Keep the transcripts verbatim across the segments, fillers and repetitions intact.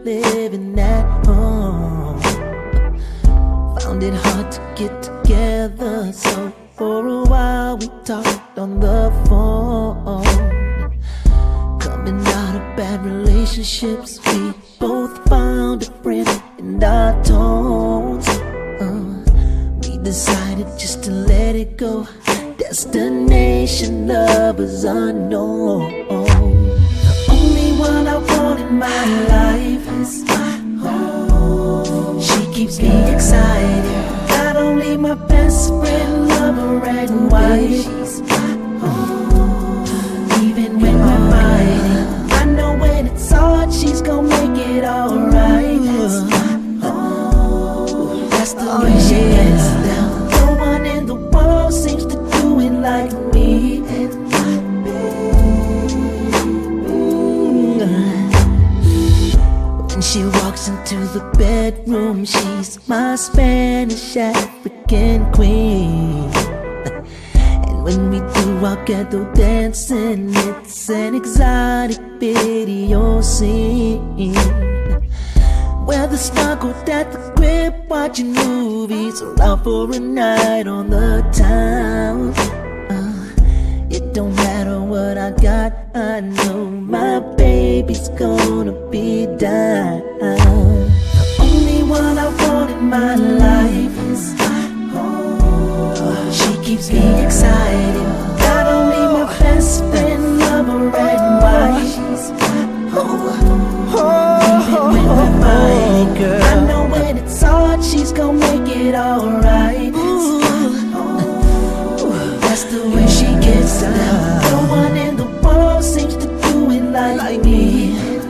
living at home. Found it hard to get together, so for a while we talked on the phone. Coming out of bad relationships, we both found a friend in our tones. uh, We decided just to let it go. Destination lovers unknown. The only one I want in my life is my home. She keeps me excited. Not only my best friend, lover, and wife. She's my home. Even when we're fighting, I know when it's hard, she's gonna make it alright. That's my home. That's the way she gets down. No one in the world seems to do it like me. When she walks into the bedroom, she's my Spanish African queen. And when we do our ghetto dancing, it's an exotic video scene. Whether snuggled at the crib watching movies or out for a night on the town, uh, it don't matter what I got, I know my baby's gonna be down. The only one I want in my life is my home. She keeps me excited. Not only my best friend, lover, and wife. She's my home. Even when we're fighting, girl, I know when it's hard, she's gonna make it alright. That's the way she gets down. No one in the world seems to do it like me.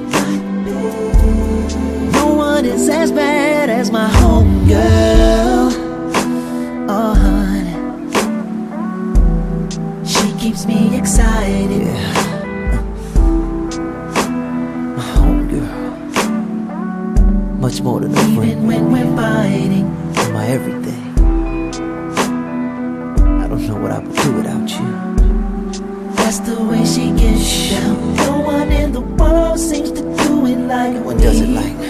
No one is as bad as my homegirl. Oh, honey, she keeps me excited. My homegirl, much more than a friend. Even when we're fighting, you're my everything. I don't know what I would do without you. That's the way she gets down. No one in the world seems to do it like me. No one does it like